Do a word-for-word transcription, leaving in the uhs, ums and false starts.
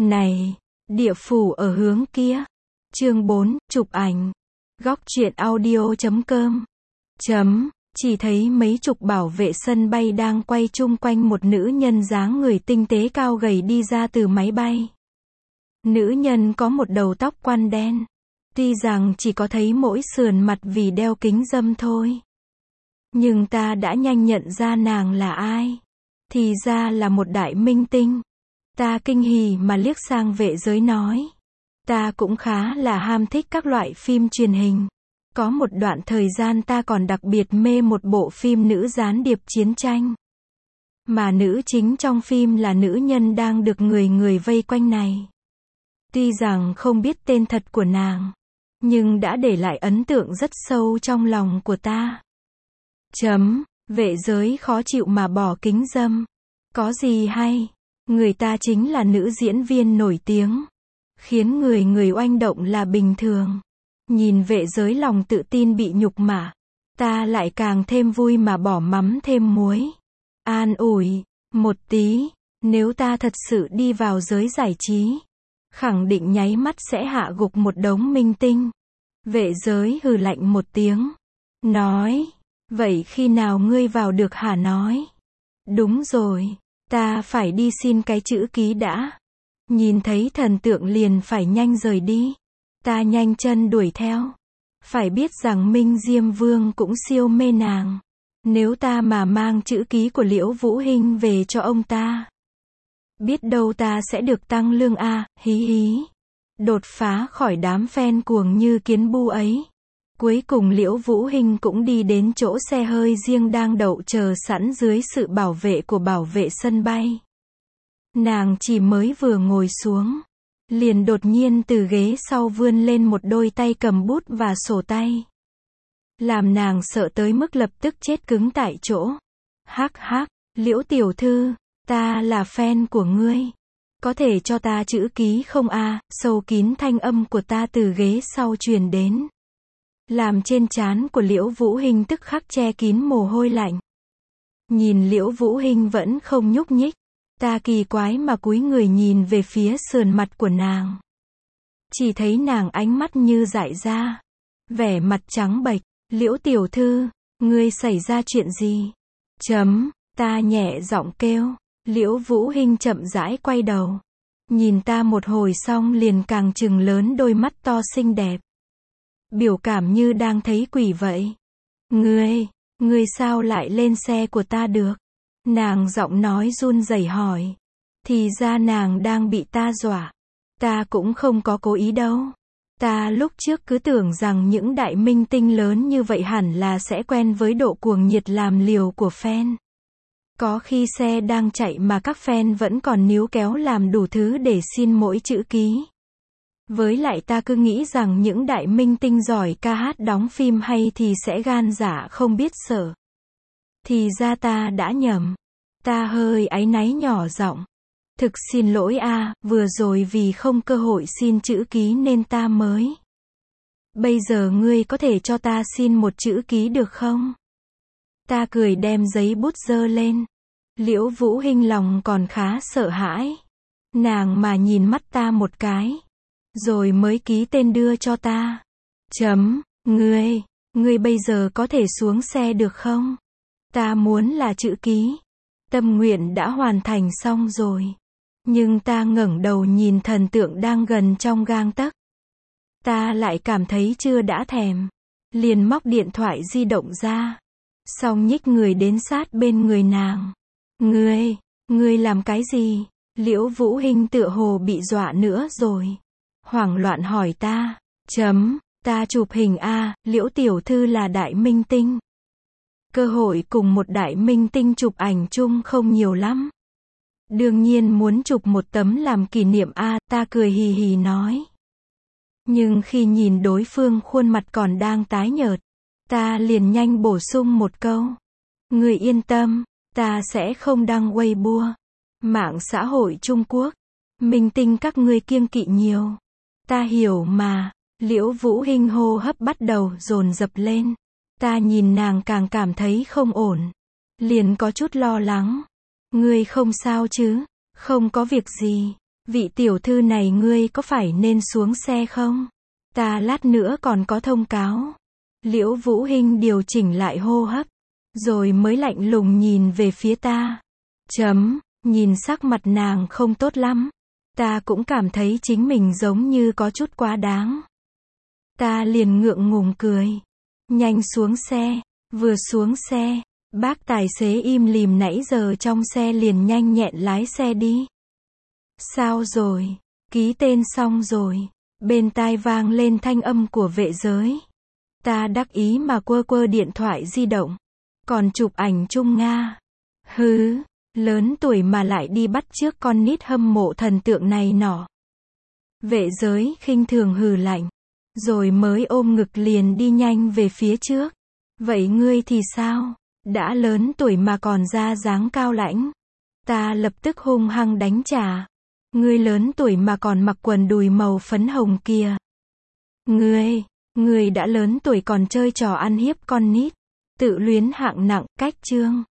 Này, địa phủ ở hướng kia. Chương bốn, chụp ảnh. Góc truyện audio chấm com. Chấm, chỉ thấy mấy chục bảo vệ sân bay đang quay chung quanh một nữ nhân dáng người tinh tế cao gầy đi ra từ máy bay. Nữ nhân có một đầu tóc quăn đen. Tuy rằng chỉ có thấy mỗi sườn mặt vì đeo kính râm thôi. Nhưng ta đã nhanh nhận ra nàng là ai. Thì ra là một đại minh tinh. Ta kinh hỉ mà liếc sang vệ giới nói. Ta cũng khá là ham thích các loại phim truyền hình. Có một đoạn thời gian ta còn đặc biệt mê một bộ phim nữ gián điệp chiến tranh. Mà nữ chính trong phim là nữ nhân đang được người người vây quanh này. Tuy rằng không biết tên thật của nàng, nhưng đã để lại ấn tượng rất sâu trong lòng của ta. Chấm, vệ giới khó chịu mà bỏ kính râm. Có gì hay, người ta chính là nữ diễn viên nổi tiếng. Khiến người người oanh động là bình thường. Nhìn vệ giới lòng tự tin bị nhục mạ, ta lại càng thêm vui mà bỏ mắm thêm muối. An ủi, một tí, nếu ta thật sự đi vào giới giải trí, khẳng định nháy mắt sẽ hạ gục một đống minh tinh. Vệ giới hừ lạnh một tiếng. Nói, vậy khi nào ngươi vào được hả nói? Đúng rồi, ta phải đi xin cái chữ ký đã. Nhìn thấy thần tượng liền phải nhanh rời đi. Ta nhanh chân đuổi theo. Phải biết rằng Minh Diêm Vương cũng siêu mê nàng. Nếu ta mà mang chữ ký của Liễu Vũ Hinh về cho ông ta, biết đâu ta sẽ được tăng lương a, hí hí. Đột phá khỏi đám fan cuồng như kiến bu ấy. Cuối cùng Liễu Vũ Hinh cũng đi đến chỗ xe hơi riêng đang đậu chờ sẵn dưới sự bảo vệ của bảo vệ sân bay. Nàng chỉ mới vừa ngồi xuống, liền đột nhiên từ ghế sau vươn lên một đôi tay cầm bút và sổ tay. Làm nàng sợ tới mức lập tức chết cứng tại chỗ. Hắc hắc, Liễu tiểu thư, ta là fan của ngươi. Có thể cho ta chữ ký không a? Sâu kín thanh âm của ta từ ghế sau truyền đến. Làm trên trán của Liễu Vũ Hinh tức khắc che kín mồ hôi lạnh. Nhìn Liễu Vũ Hinh vẫn không nhúc nhích. Ta kỳ quái mà cúi người nhìn về phía sườn mặt của nàng. Chỉ thấy nàng ánh mắt như dại ra. Vẻ mặt trắng bệch. Liễu tiểu thư, ngươi xảy ra chuyện gì? Chấm, ta nhẹ giọng kêu. Liễu Vũ Hinh chậm rãi quay đầu. Nhìn ta một hồi xong liền càng trừng lớn đôi mắt to xinh đẹp. Biểu cảm như đang thấy quỷ vậy. Ngươi, ngươi sao lại lên xe của ta được? Nàng giọng nói run rẩy hỏi. Thì ra nàng đang bị ta dọa. Ta cũng không có cố ý đâu. Ta lúc trước cứ tưởng rằng những đại minh tinh lớn như vậy hẳn là sẽ quen với độ cuồng nhiệt làm liều của fan. Có khi xe đang chạy mà các fan vẫn còn níu kéo làm đủ thứ để xin mỗi chữ ký. Với lại ta cứ nghĩ rằng những đại minh tinh giỏi ca hát đóng phim hay thì sẽ gan dạ không biết sợ. Thì ra ta đã nhầm. Ta hơi áy náy nhỏ giọng. Thực xin lỗi a, vừa rồi vì không cơ hội xin chữ ký nên ta mới. Bây giờ ngươi có thể cho ta xin một chữ ký được không? Ta cười đem giấy bút giơ lên. Liễu Vũ Hinh lòng còn khá sợ hãi. Nàng mà nhìn mắt ta một cái. Rồi mới ký tên đưa cho ta. Chấm, ngươi, ngươi bây giờ có thể xuống xe được không? Ta muốn là chữ ký. Tâm nguyện đã hoàn thành xong rồi. Nhưng ta ngẩng đầu nhìn thần tượng đang gần trong gang tấc. Ta lại cảm thấy chưa đã thèm. Liền móc điện thoại di động ra. Xong nhích người đến sát bên người nàng. Ngươi, ngươi làm cái gì? Liễu Vũ Hinh tựa hồ bị dọa nữa rồi. Hoảng loạn hỏi ta. Chấm, ta chụp hình a, Liễu tiểu thư là đại minh tinh. Cơ hội cùng một đại minh tinh chụp ảnh chung không nhiều lắm. Đương nhiên muốn chụp một tấm làm kỷ niệm a, ta cười hì hì nói. Nhưng khi nhìn đối phương khuôn mặt còn đang tái nhợt, ta liền nhanh bổ sung một câu. Ngươi yên tâm, ta sẽ không đăng Weibo. Mạng xã hội Trung Quốc. Minh tinh các ngươi kiêng kỵ nhiều. Ta hiểu mà. Liễu Vũ Hinh hô hấp bắt đầu dồn dập lên. Ta nhìn nàng càng cảm thấy không ổn. Liền có chút lo lắng. Ngươi không sao chứ? Không có việc gì. Vị tiểu thư này ngươi có phải nên xuống xe không? Ta lát nữa còn có thông cáo. Liễu Vũ Hinh điều chỉnh lại hô hấp, rồi mới lạnh lùng nhìn về phía ta. Chấm, nhìn sắc mặt nàng không tốt lắm. Ta cũng cảm thấy chính mình giống như có chút quá đáng. Ta liền ngượng ngùng cười. Nhanh xuống xe. Vừa xuống xe, bác tài xế im lìm nãy giờ trong xe liền nhanh nhẹn lái xe đi. Sao rồi? Ký tên xong rồi. Bên tai vang lên thanh âm của vệ giới. Ta đắc ý mà quơ quơ điện thoại di động. Còn chụp ảnh chung Nga. Hứ, lớn tuổi mà lại đi bắt chước con nít hâm mộ thần tượng này nọ. Vệ giới khinh thường hừ lạnh. Rồi mới ôm ngực liền đi nhanh về phía trước. Vậy ngươi thì sao? Đã lớn tuổi mà còn ra dáng cao lãnh. Ta lập tức hung hăng đánh trả. Ngươi lớn tuổi mà còn mặc quần đùi màu phấn hồng kia. Ngươi, ngươi đã lớn tuổi còn chơi trò ăn hiếp con nít. Tự luyến hạng nặng, cách chương.